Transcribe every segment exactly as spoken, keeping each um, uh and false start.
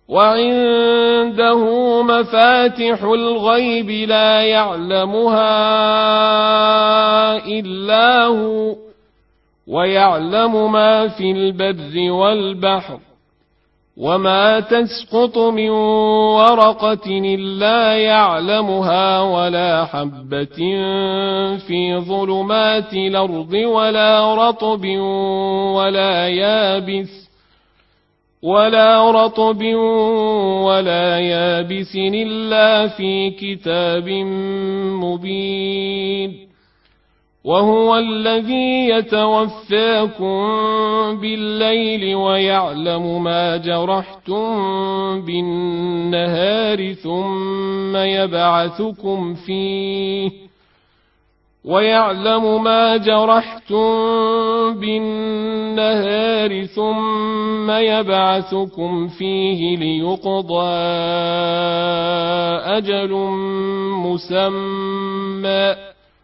وعنده مفاتح الغيب لا يعلمها إلا هو ويعلم ما في البر والبحر وما تسقط من ورقة إلا يعلمها ولا حبة في ظلمات الأرض ولا رطب ولا يابس ولا رطب ولا يابس إلا في كتاب مبين وهو الذي يتوفاكم بالليل ويعلم ما جرحتم بالنهار ثم يبعثكم فيه ويعلم ما جرحتم بالنهار ثم يبعثكم فيه ليقضى أجل مسمى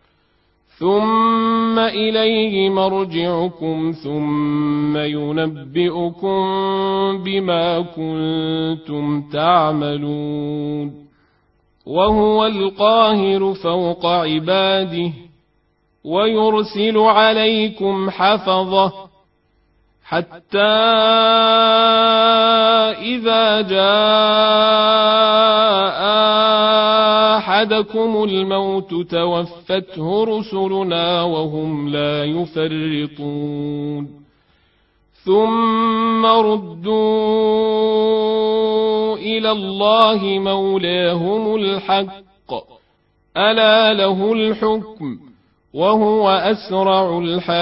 ثم إليه مرجعكم ثم ينبئكم بما كنتم تعملون وهو القاهر فوق عباده ويرسل عليكم حفظه حتى إذا جاء أحدكم الموت توفته رسلنا وهم لا يفرطون ثم ردوا إلى الله مولاهم الحق ألا له الحكم وهو أسرع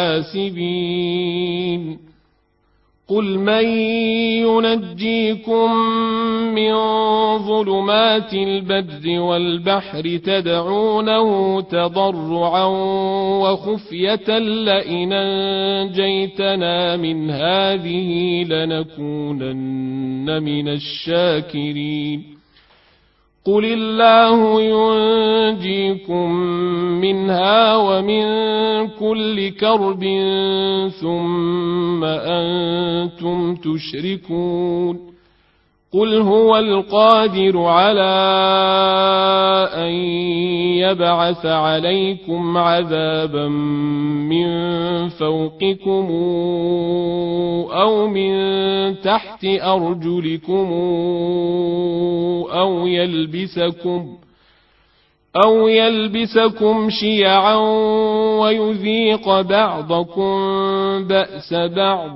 الحاسبين قل من ينجيكم من ظلمات البر والبحر تدعونه تضرعا وخفية لئن أنجيتنا من هذه لنكونن من الشاكرين قل الله ينجيكم منها ومن كل كرب ثم أنتم تشركون قل هو القادر على أن يبعث عليكم عذابا من فوقكم أو من تحت أرجلكم أو يلبسكم أو يلبسكم شيعا ويذيق بعضكم بأس بعض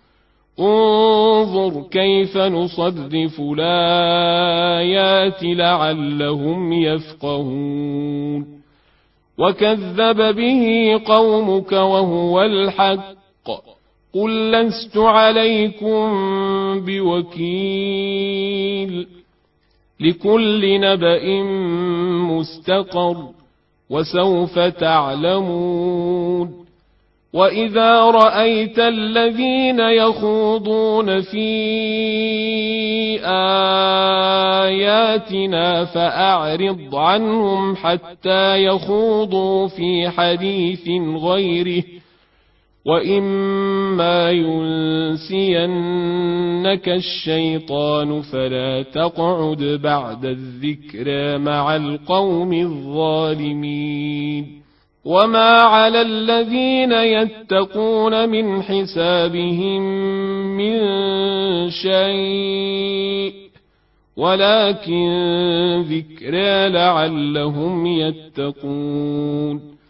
انظر كيف نصرف الآيات لعلهم يفقهون وكذب به قومك وهو الحق قل لست عليكم بوكيل لكل نبأ مستقر وسوف تعلمون وإذا رأيت الذين يخوضون في آياتنا فأعرض عنهم حتى يخوضوا في حديث غيره وإما ينسينك الشيطان فلا تقعد بعد الذكرى مع القوم الظالمين وما على الذين يتقون من حسابهم من شيء ولكن ذكرى لعلهم يتقون